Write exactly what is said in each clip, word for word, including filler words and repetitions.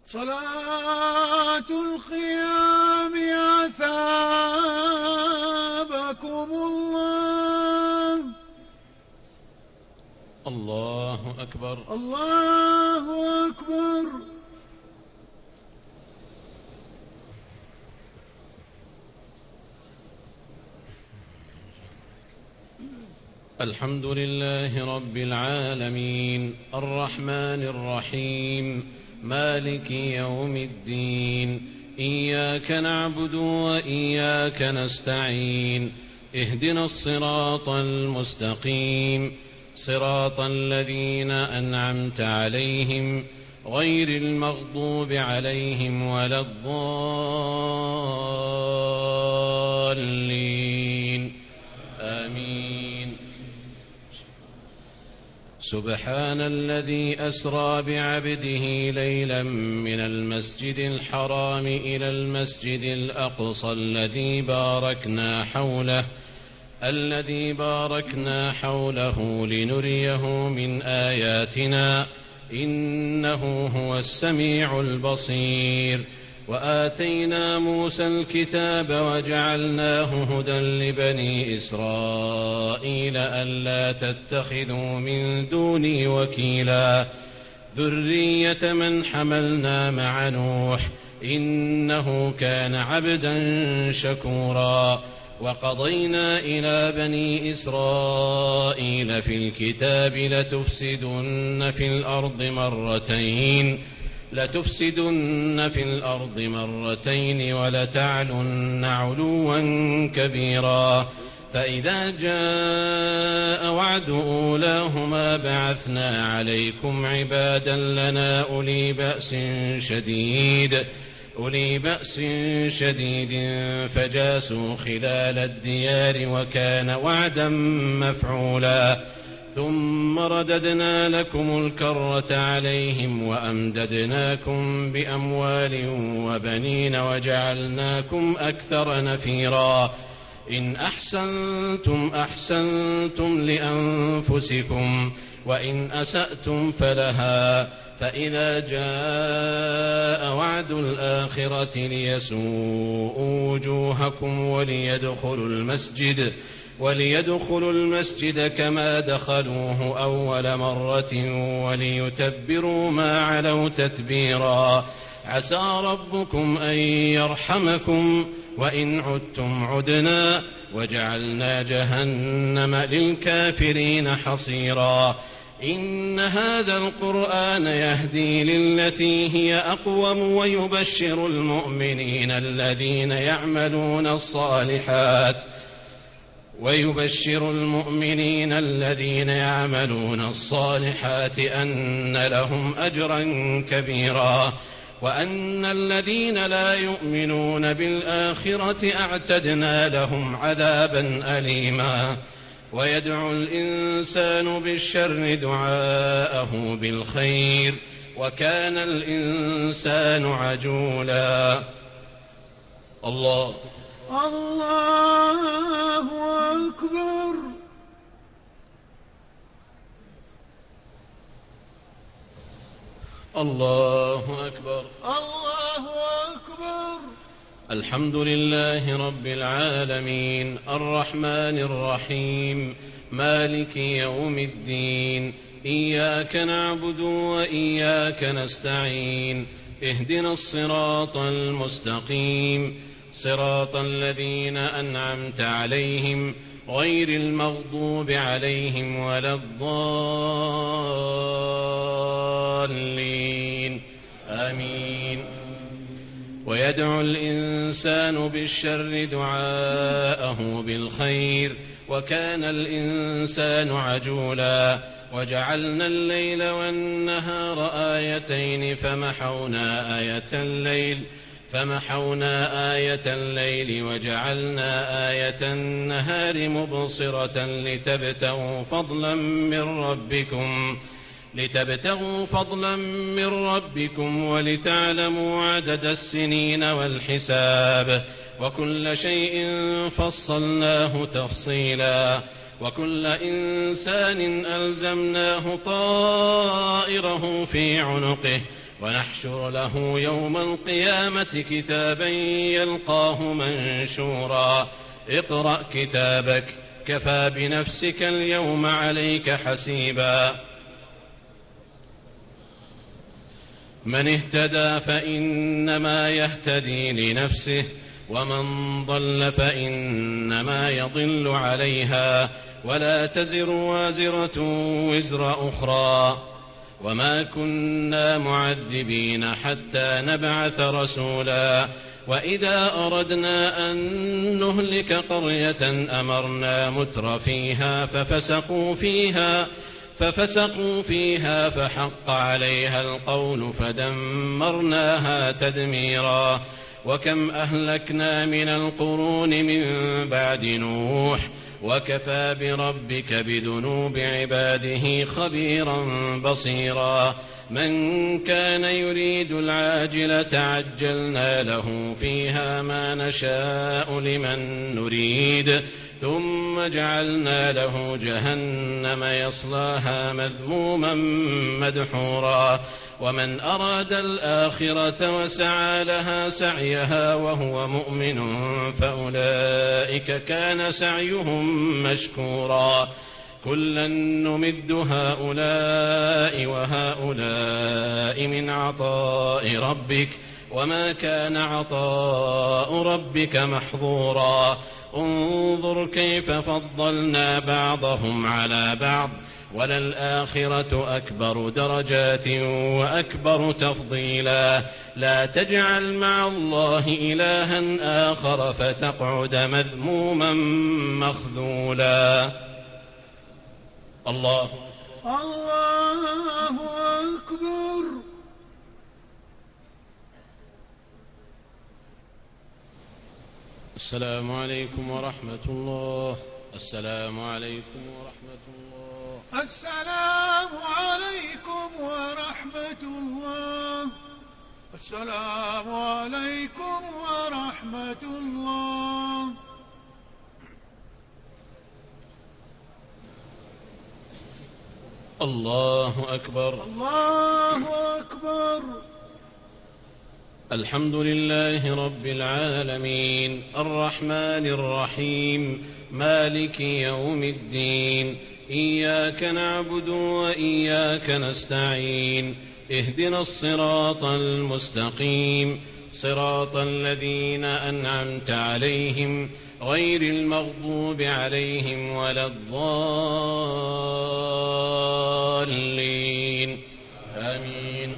صلاة القيام أثابكم الله. الله أكبر الله أكبر. الحمد لله رب العالمين الرحمن الرحيم مالك يوم الدين إياك نعبد وإياك نستعين اهدنا الصراط المستقيم صراط الذين أنعمت عليهم غير المغضوب عليهم ولا الضالين آمين. سبحان الذي أسرى بعبده ليلا من المسجد الحرام إلى المسجد الأقصى الذي باركنا حوله الذي باركنا حوله لنريه من آياتنا إنه هو السميع البصير. وآتينا موسى الكتاب وجعلناه هدى لبني إسرائيل ألا تتخذوا من دوني وكيلا ذرية من حملنا مع نوح إنه كان عبدا شكورا. وقضينا إلى بني إسرائيل في الكتاب لتفسدن في الأرض مرتين لتفسدن في الأرض مرتين ولتعلن علوا كبيرا. فإذا جاء وعد أولاهما بعثنا عليكم عبادا لنا أولي بأس شديد أولي بأس شديد فجاسوا خلال الديار وكان وعدا مفعولا. ثم رددنا لكم الكرة عليهم وأمددناكم بأموال وبنين وجعلناكم أكثر نفيرا. إن أحسنتم أحسنتم لأنفسكم وإن أسأتم فلها. فإذا جاء وعد الآخرة ليسوءوا وجوهكم وليدخلوا المسجد وليدخلوا المسجد كما دخلوه أول مرة وليتبروا ما علوا تتبيرا. عسى ربكم أن يرحمكم وإن عدتم عدنا وجعلنا جهنم للكافرين حصيرا. إن هذا القرآن يهدي للتي هي أقوم ويبشر المؤمنين الذين يعملون الصالحات ويبشر المؤمنين الذين يعملون الصالحات أن لهم أجرا كبيرا وأن الذين لا يؤمنون بالآخرة أعتدنا لهم عذابا أليما. ويدعو الإنسان بالشر دعاءه بالخير وكان الإنسان عجولا. الله الله أكبر. الله أكبر. الله أكبر. الحمد لله رب العالمين الرحمن الرحيم مالك يوم الدين إياك نعبد وإياك نستعين اهدنا الصراط المستقيم صراط الذين أنعمت عليهم غير المغضوب عليهم ولا الضالين آمين. ويدعو الإنسان بالشر دعاءه بالخير وكان الإنسان عجولا. وجعلنا الليل والنهار آيتين فمحونا آية الليل فمحونا آية الليل وجعلنا آية النهار مبصرة لتبتغوا فضلا من ربكم لتبتغوا فضلا من ربكم ولتعلموا عدد السنين والحساب وكل شيء فصلناه تفصيلا. وكل إنسان ألزمناه طائره في عنقه ونحشر له يوم القيامة كتابا يلقاه منشورا اقرأ كتابك كفى بنفسك اليوم عليك حسيبا من اهتدى فإنما يهتدي لنفسه ومن ضل فإنما يضل عليها ولا تزر وازرة وزر أخرى وما كنا معذبين حتى نبعث رسولا وإذا أردنا أن نهلك قرية أمرنا متر فيها ففسقوا فيها ففسقوا فيها فحق عليها القول فدمرناها تدميرا وكم أهلكنا من القرون من بعد نوح وكفى بربك بذنوب عباده خبيرا بصيرا من كان يريد العاجلة عجلنا له فيها ما نشاء لمن نريد ثم جعلنا له جهنم يصلاها مذموما مدحورا ومن أراد الآخرة وسعى لها سعيها وهو مؤمن فأولئك كان سعيهم مشكورا كلا نمد هؤلاء وهؤلاء من عطاء ربك وما كان عطاء ربك محظورا انظر كيف فضلنا بعضهم على بعض وللآخرة أكبر درجات وأكبر تفضيلا لا تجعل مع الله إلها آخر فتقعد مذموما مخذولا الله الله أكبر. السلام عليكم ورحمة الله. السلام عليكم ورحمة الله. السلام عليكم ورحمة الله. السلام عليكم ورحمة الله. الله أكبر. الله أكبر. الحمد لله رب العالمين الرحمن الرحيم مالك يوم الدين إياك نعبد وإياك نستعين اهدنا الصراط المستقيم صراط الذين أنعمت عليهم غير المغضوب عليهم ولا الضالين آمين.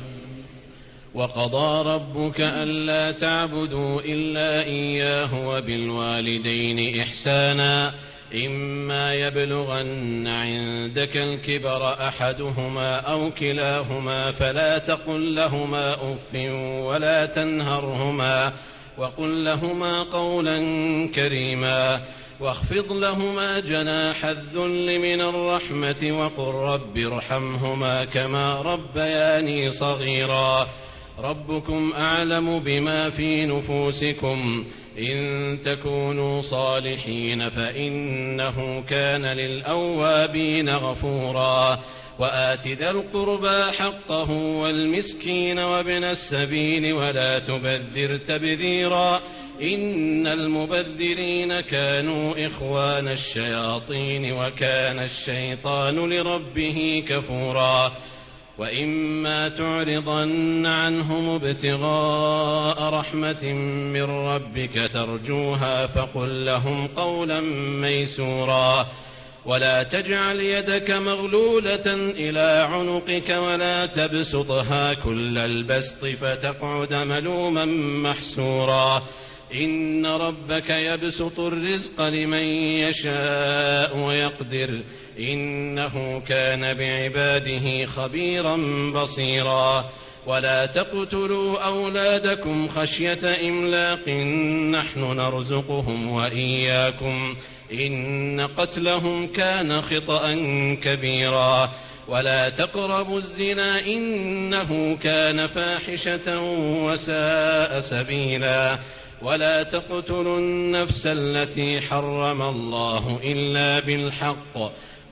وقضى ربك ألا تعبدوا إلا إياه وبالوالدين إحسانا إما يبلغن عندك الكبر أحدهما أو كلاهما فلا تقل لهما أف ولا تنهرهما وقل لهما قولا كريما واخفض لهما جناح الذل من الرحمة وقل رب ارحمهما كما ربياني صغيرا ربكم أعلم بما في نفوسكم إن تكونوا صالحين فإنه كان للأوابين غفورا وآت ذا القربى حقه والمسكين وابن السبيل ولا تبذر تبذيرا إن المبذرين كانوا إخوان الشياطين وكان الشيطان لربه كفورا وإما تعرضن عنهم ابتغاء رحمة من ربك ترجوها فقل لهم قولا ميسورا ولا تجعل يدك مغلولة إلى عنقك ولا تبسطها كل البسط فتقعد ملوما محسورا إن ربك يبسط الرزق لمن يشاء ويقدر إنه كان بعباده خبيرا بصيرا ولا تقتلوا أولادكم خشية إملاق نحن نرزقهم وإياكم إن قتلهم كان خطأ كبيرا ولا تقربوا الزنا إنه كان فاحشة وساء سبيلا ولا تقتلوا النفس التي حرم الله إلا بالحق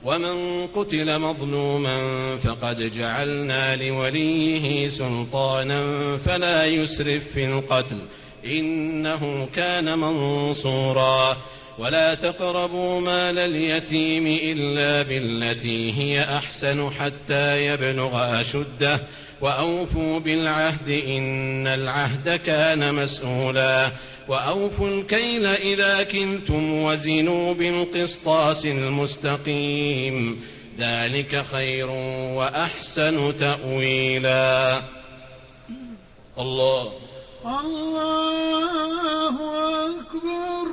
ومن قتل مظلوما فقد جعلنا لوليه سلطانا فلا يسرف في القتل إنه كان منصورا ولا تقربوا مال اليتيم إلا بالتي هي أحسن حتى يبلغ أشده وأوفوا بالعهد إن العهد كان مسؤولا وأوفوا الكيل إذا كلتم وزنوا بالقسطاس المستقيم ذلك خير وأحسن تأويلا. الله الله أكبر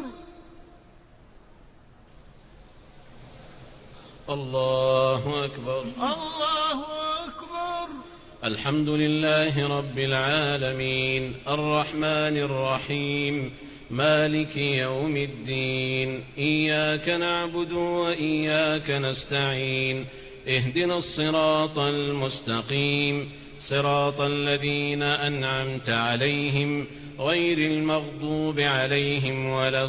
الله أكبر الله أكبر. الحمد لله رب العالمين الرحمن الرحيم مالك يوم الدين إياك نعبد وإياك نستعين اهدنا الصراط المستقيم صراط الذين أنعمت عليهم غير المغضوب عليهم ولا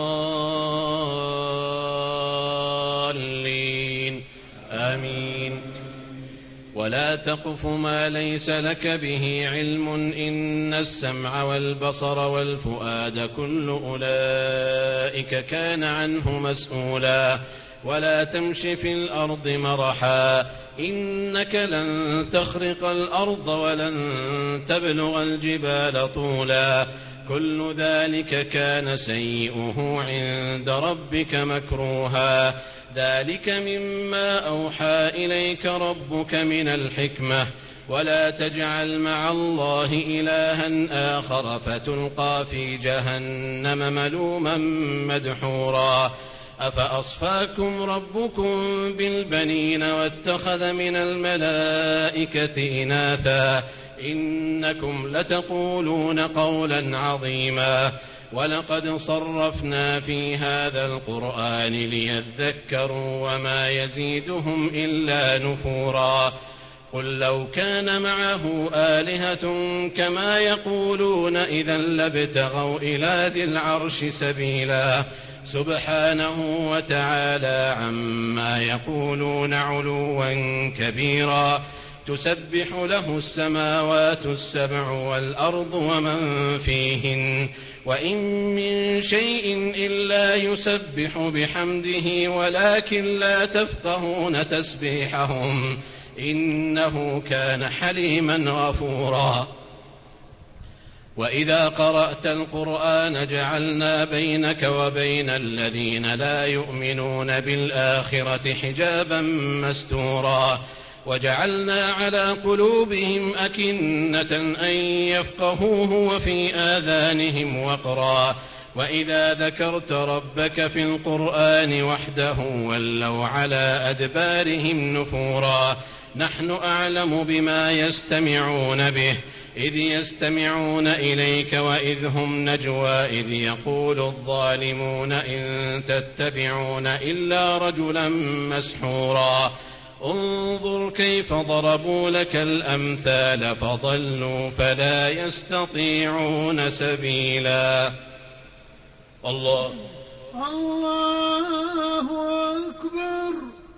الضالين آمين. ولا تقف ما ليس لك به علم إن السمع والبصر والفؤاد كل أولئك كان عنه مسؤولا ولا تمش في الأرض مرحا إنك لن تخرق الأرض ولن تبلغ الجبال طولا كل ذلك كان سيئه عند ربك مكروها ذلك مما أوحى إليك ربك من الحكمة ولا تجعل مع الله إلها آخر فتلقى في جهنم ملوما مدحورا أفأصفاكم ربكم بالبنين واتخذ من الملائكة إناثا إنكم لتقولون قولا عظيما ولقد صرفنا في هذا القرآن ليذكروا وما يزيدهم إلا نفورا قل لو كان معه آلهة كما يقولون إذا لابتغوا إلى ذي العرش سبيلا سبحانه وتعالى عما يقولون علوا كبيرا تسبح له السماوات السبع والأرض ومن فيهن وإن من شيء إلا يسبح بحمده ولكن لا تفقهون تسبيحهم إنه كان حليما غفورا. وإذا قرأت القرآن جعلنا بينك وبين الذين لا يؤمنون بالآخرة حجابا مستورا وجعلنا على قلوبهم أكنة أن يفقهوه وفي آذانهم وقرا وإذا ذكرت ربك في القرآن وحده ولوا على أدبارهم نفورا نحن أعلم بما يستمعون به إذ يستمعون إليك وإذ هم نجوى إذ يقول الظالمون إن تتبعون إلا رجلا مسحورا انظر كيف ضربوا لك الأمثال فضلوا فلا يستطيعون سبيلا. الله الله أكبر.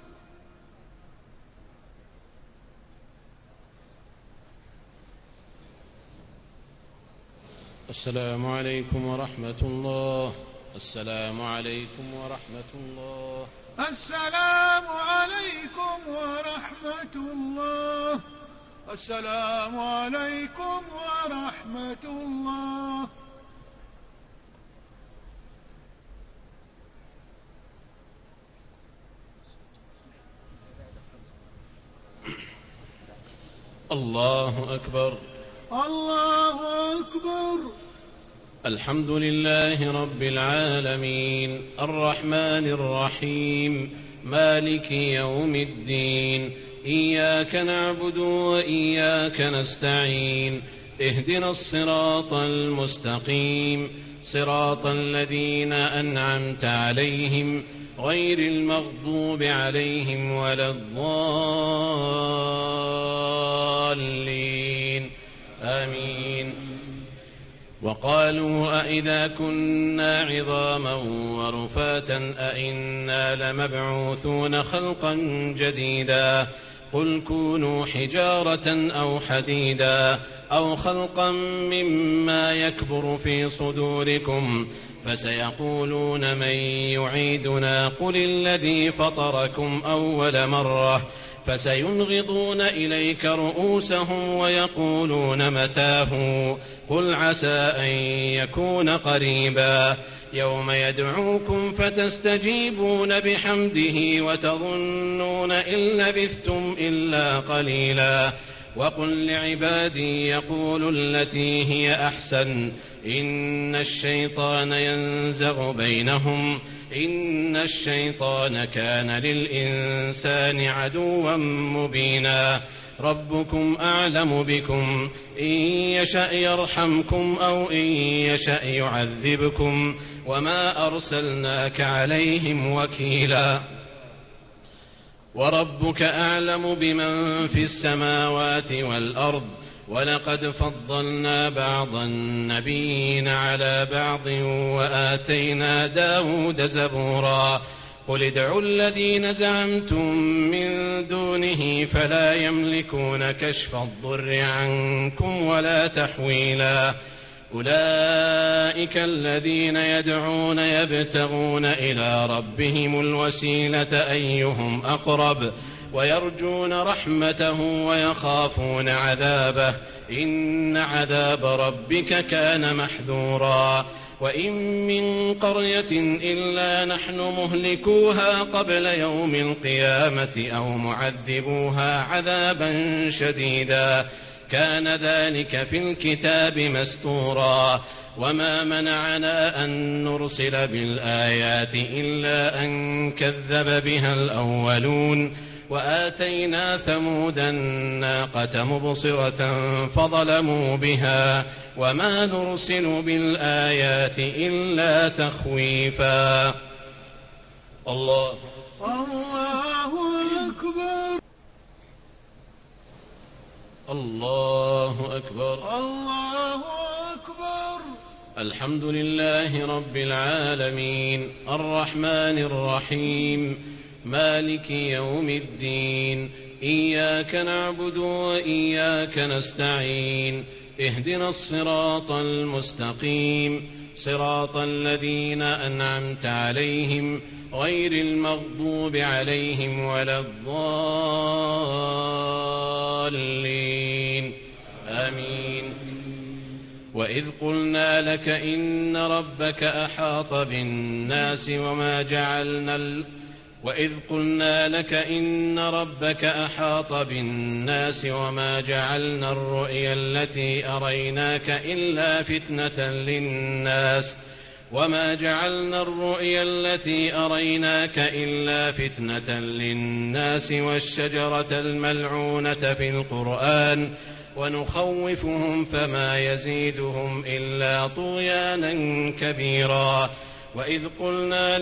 السلام عليكم ورحمة الله. السلام عليكم ورحمة الله. السلام عليكم ورحمة الله. السلام عليكم ورحمة الله. الله أكبر. الله أكبر. الحمد لله رب العالمين الرحمن الرحيم مالك يوم الدين إياك نعبد وإياك نستعين اهدنا الصراط المستقيم صراط الذين أنعمت عليهم غير المغضوب عليهم ولا الضالين آمين. وقالوا أئذا كنا عظاما ورفاتا أئنا لمبعوثون خلقا جديدا قل كونوا حجارة أو حديدا أو خلقا مما يكبر في صدوركم فسيقولون من يعيدنا قل الذي فطركم أول مرة فسينغضون إليك رؤوسهم ويقولون متاه قل عسى أن يكون قريبا يوم يدعوكم فتستجيبون بحمده وتظنون إن لبثتم إلا قليلا وقل لعبادي يقولوا التي هي أحسن إن الشيطان ينزغ بينهم إن الشيطان كان للإنسان عدوا مبينا ربكم أعلم بكم إن يشأ يرحمكم أو إن يشأ يعذبكم وما أرسلناك عليهم وكيلا وربك أعلم بمن في السماوات والأرض ولقد فضلنا بعض النبيين على بعض وآتينا داود زبورا قل ادعوا الذين زعمتم من دونه فلا يملكون كشف الضر عنكم ولا تحويلا أولئك الذين يدعون يبتغون إلى ربهم الوسيلة أيهم أقرب ويرجون رحمته ويخافون عذابه إن عذاب ربك كان محذورا وإن من قرية إلا نحن مهلكوها قبل يوم القيامة أو معذبوها عذابا شديدا كان ذلك في الكتاب مستورا وما منعنا أن نرسل بالآيات إلا أن كذب بها الأولون وآتينا ثمود الناقة مبصرة فظلموا بها وما نرسل بالآيات إلا تخويفا الله الله أكبر الله أكبر الله أكبر الحمد لله رب العالمين الرحمن الرحيم مالك يوم الدين إياك نعبد وإياك نستعين اهدنا الصراط المستقيم صراط الذين أنعمت عليهم غير المغضوب عليهم ولا الضالين آمين وإذ قلنا لك إن ربك أحاط بالناس وما جعلنا ال... وإذ قلنا لك إن ربك أحاط بالناس وما جعلنا الرؤيا التي أريناك إلا فتنة للناس وما جعلنا الرؤيا التي أريناك إلا فتنة للناس والشجرة الملعونة في القرآن ونخوفهم فما يزيدهم إلا طغيانا كبيرا وإذ قلنا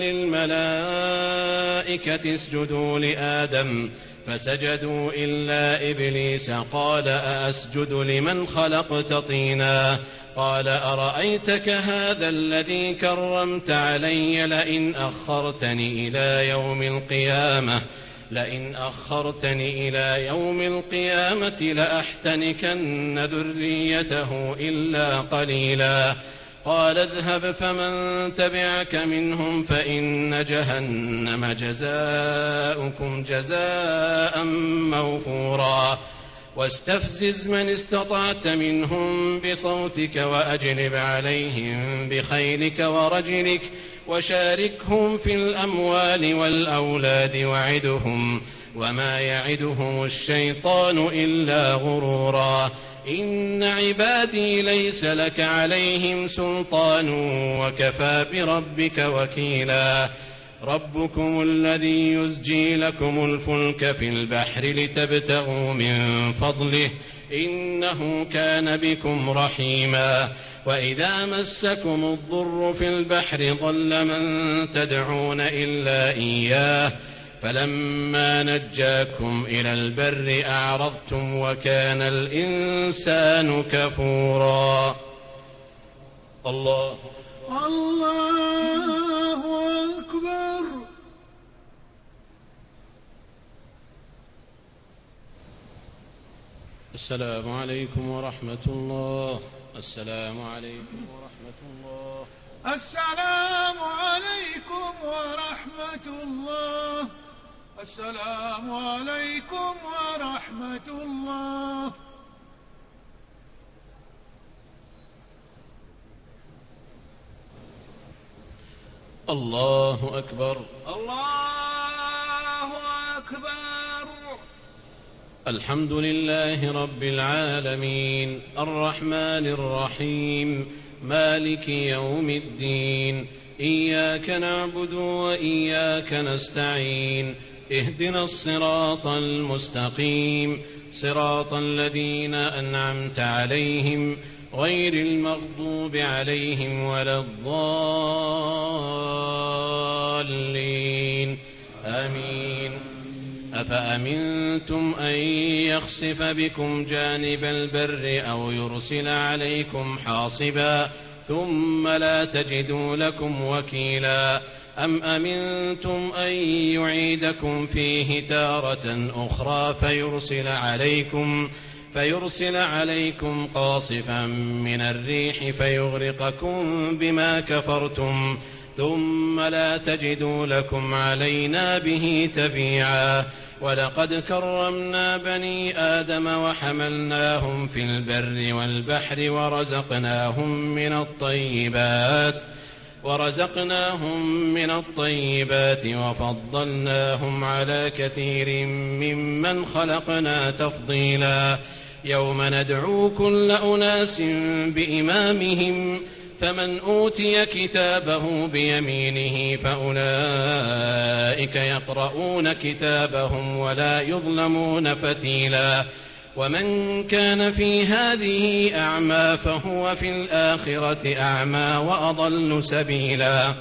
للملائكة اسجدوا لآدم فسجدوا إلا إبليس قال أأسجد لمن خلقت طينا قال أرأيتك هذا الذي كرمت علي لئن أخرتني إلى يوم القيامة لئن أخرتني إلى يوم القيامة لأحتنكن ذريته إلا قليلا قال اذهب فمن تبعك منهم فإن جهنم جزاؤكم جزاء موفورا واستفزز من استطعت منهم بصوتك وأجلب عليهم بخيلك ورجلك وشاركهم في الأموال والأولاد وعدهم وما يعدهم الشيطان إلا غرورا إن عبادي ليس لك عليهم سلطان وكفى بربك وكيلا ربكم الذي يزجي لكم الفلك في البحر لتبتغوا من فضله إنه كان بكم رحيما وإذا مسكم الضر في البحر ضل من تدعون إلا إياه فلما نجاكم إلى البر أعرضتم وكان الإنسان كفورا الله الله أكبر. السلام عليكم ورحمة الله. السلام عليكم ورحمة الله. السلام عليكم ورحمة الله. السلام عليكم ورحمة الله. الله أكبر. الله أكبر. الحمد لله رب العالمين الرحمن الرحيم مالك يوم الدين إياك نعبد وإياك نستعين اهدنا الصراط المستقيم صراط الذين أنعمت عليهم غير المغضوب عليهم ولا الضالين آمين. أفأمنتم أن يخسف بكم جانب البر أو يرسل عليكم حاصبا ثم لا تجدوا لكم وكيلا أم أمنتم أن يعيدكم فيه تارة أخرى فيرسل عليكم فيرسل عليكم قاصفا من الريح فيغرقكم بما كفرتم ثم لا تجدوا لكم علينا به تبيعا ولقد كرمنا بني آدم وحملناهم في البر والبحر ورزقناهم من الطيبات ورزقناهم من الطيبات وفضلناهم على كثير ممن خلقنا تفضيلا يوم ندعو كل أناس بإمامهم فمن أوتي كتابه بيمينه فأولئك يقرؤون كتابهم ولا يظلمون فتيلا ومن كان في هذه أعمى فهو في الآخرة أعمى وأضل سبيلا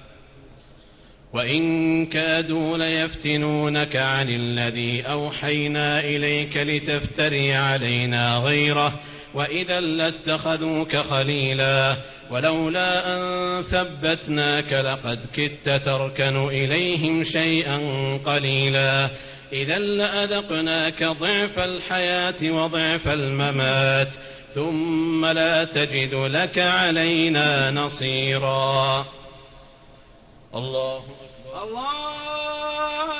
وإن كادوا ليفتنونك عن الذي أوحينا إليك لتفتري علينا غيره وإذا لاتخذوك خليلا ولولا أن ثبتناك لقد كدت تركن إليهم شيئا قليلا إذا لأذقناك ضعف الحياة وضعف الممات ثم لا تجد لك علينا نصيرا. الله أكبر. الله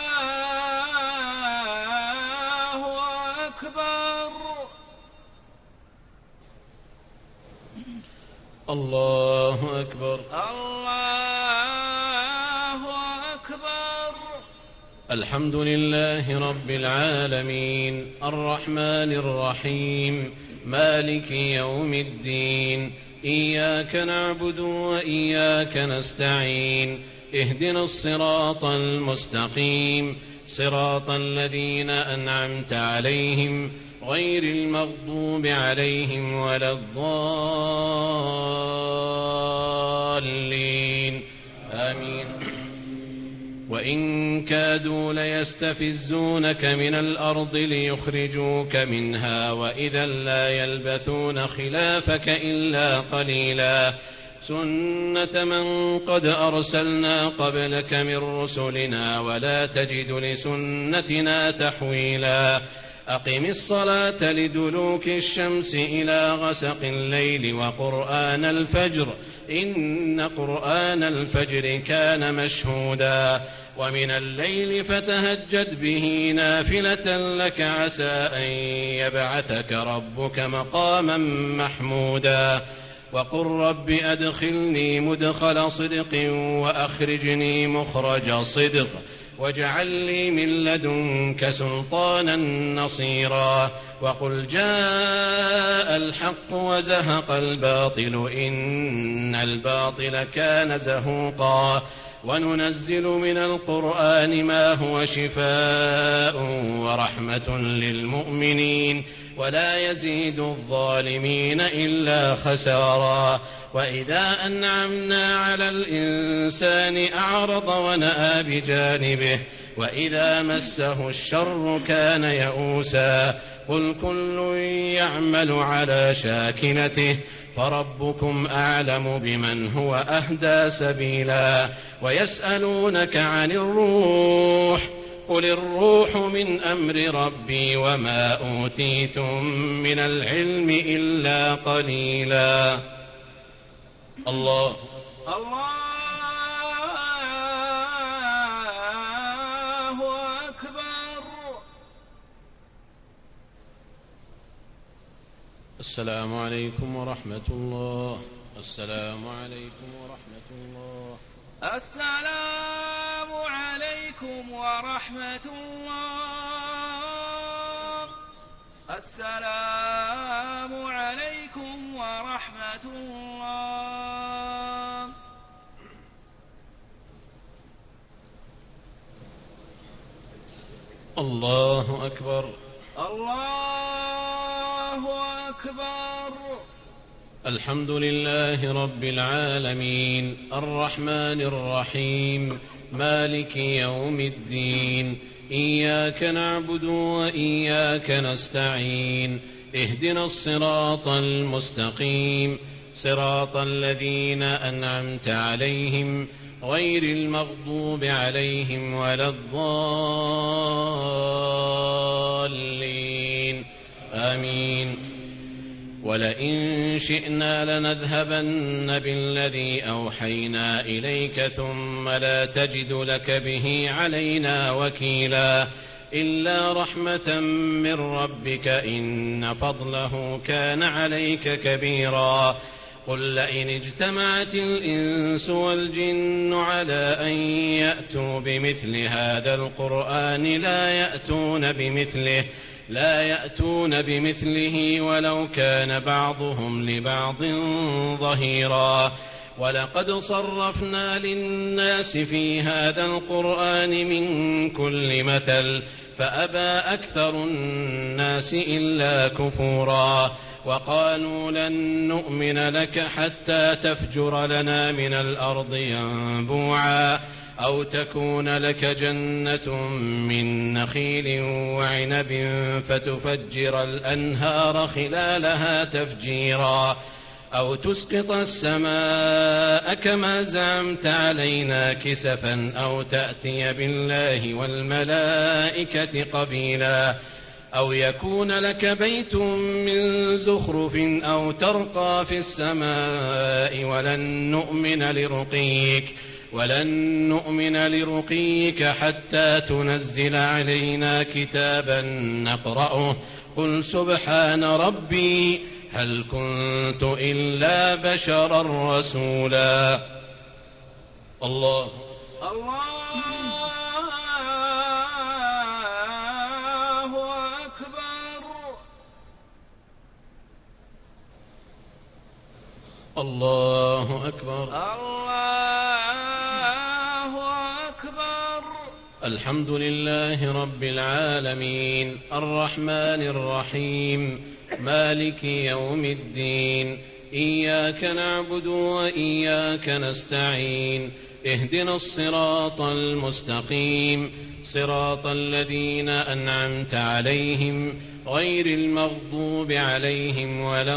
أكبر. الله أكبر. الله أكبر. الحمد لله رب العالمين الرحمن الرحيم مالك يوم الدين إياك نعبد وإياك نستعين اهدنا الصراط المستقيم صراط الذين أنعمت عليهم غير المغضوب عليهم ولا الضالين آمين. وإن كادوا ليستفزونك من الأرض ليخرجوك منها وإذا لا يلبثون خلافك إلا قليلا سنة من قد أرسلنا قبلك من رسلنا ولا تجد لسنتنا تحويلا أقم الصلاة لدلوك الشمس إلى غسق الليل وقرآن الفجر إن قرآن الفجر كان مشهودا ومن الليل فتهجد به نافلة لك عسى أن يبعثك ربك مقاما محمودا وقل رب أدخلني مدخل صدق وأخرجني مخرج صدق واجعل لي من لدنك سلطانا نصيرا وقل جاء الحق وزهق الباطل إن الباطل كان زهوقا وننزل من القرآن ما هو شفاء ورحمة للمؤمنين ولا يزيد الظالمين إلا خسارا وإذا أنعمنا على الإنسان أعرض ونأى بجانبه وإذا مسه الشر كان يئوسا قل كل يعمل على شاكلته فربكم أعلم بمن هو أهدى سبيلا ويسألونك عن الروح قل الروح من أمر ربي وما أوتيتم من العلم إلا قليلا. الله الله أكبر. السلام عليكم ورحمة الله. السلام عليكم ورحمة الله. السلام عليكم ورحمة الله. السلام عليكم ورحمة الله. الله أكبر. الله أكبر. الحمد لله رب العالمين الرحمن الرحيم مالك يوم الدين إياك نعبد وإياك نستعين اهدنا الصراط المستقيم صراط الذين أنعمت عليهم غير المغضوب عليهم ولا الضالين آمين. ولئن شئنا لنذهبن بالذي أوحينا إليك ثم لا تجد لك به علينا وكيلا إلا رحمة من ربك إن فضله كان عليك كبيرا. قل لئن اجتمعت الإنس والجن على أن يأتوا بمثل هذا القرآن لا يأتون بمثله لا يأتون بمثله ولو كان بعضهم لبعض ظهيرا. ولقد صرفنا للناس في هذا القرآن من كل مثل فأبى أكثر الناس إلا كفورا. وقالوا لن نؤمن لك حتى تفجر لنا من الأرض ينبوعا أو تكون لك جنة من نخيل وعنب فتفجر الأنهار خلالها تفجيرا أو تسقط السماء كما زعمت علينا كسفا أو تأتي بالله والملائكة قبيلا أو يكون لك بيت من زخرف أو ترقى في السماء ولن نؤمن لرقيك ولن نؤمن لرقيك حتى تنزل علينا كتابا نقرأه قل سبحان ربي هل كنت إلا بشرا رسولا. الله الله أكبر. الله أكبر. الله أكبر. الحمد لله رب العالمين الرحمن الرحيم مالك يوم الدين إياك نعبد وإياك نستعين اهدنا الصراط المستقيم صراط الذين أنعمت عليهم غير المغضوب عليهم ولا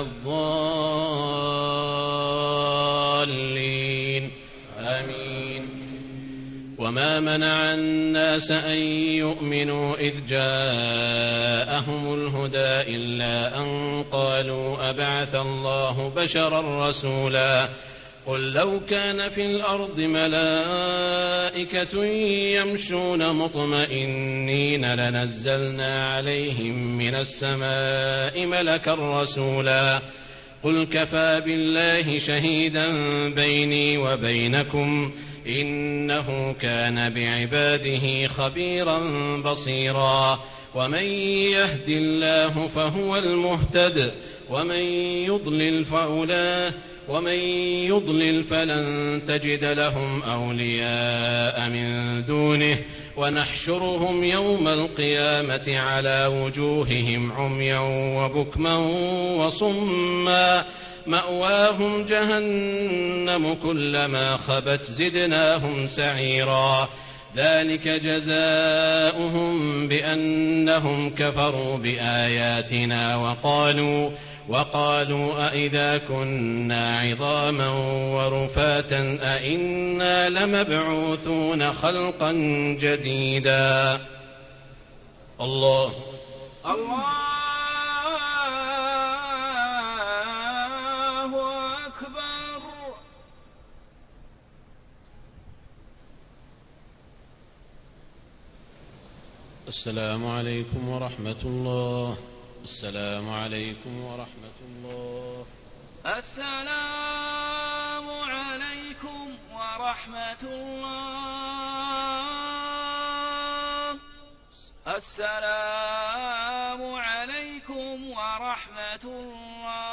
الضالين آمين. وما منع الناس أن يؤمنوا إذ جاءهم الهدى إلا أن قالوا أبعث الله بشرا رسولا قل لو كان في الأرض ملائكة يمشون مطمئنين لنزلنا عليهم من السماء ملكا رسولا قل كفى بالله شهيدا بيني وبينكم إنه كان بعباده خبيرا بصيرا. ومن يهد الله فهو المهتد ومن يضلل فأولئك ومن يضلل فلن تجد لهم أولياء من دونه ونحشرهم يوم القيامة على وجوههم عميا وبكما وصما مأواهم جهنم كلما خبت زدناهم سعيرا ذلك جزاؤهم بأنهم كفروا بآياتنا وقالوا وقالوا أئذا كنا عظاما ورفاتا أئنا لمبعوثون خلقا جديدا. الله الله أكبر. السلام عليكم ورحمة الله. السلام عليكم ورحمة الله. السلام عليكم ورحمة الله. السلام عليكم ورحمة الله.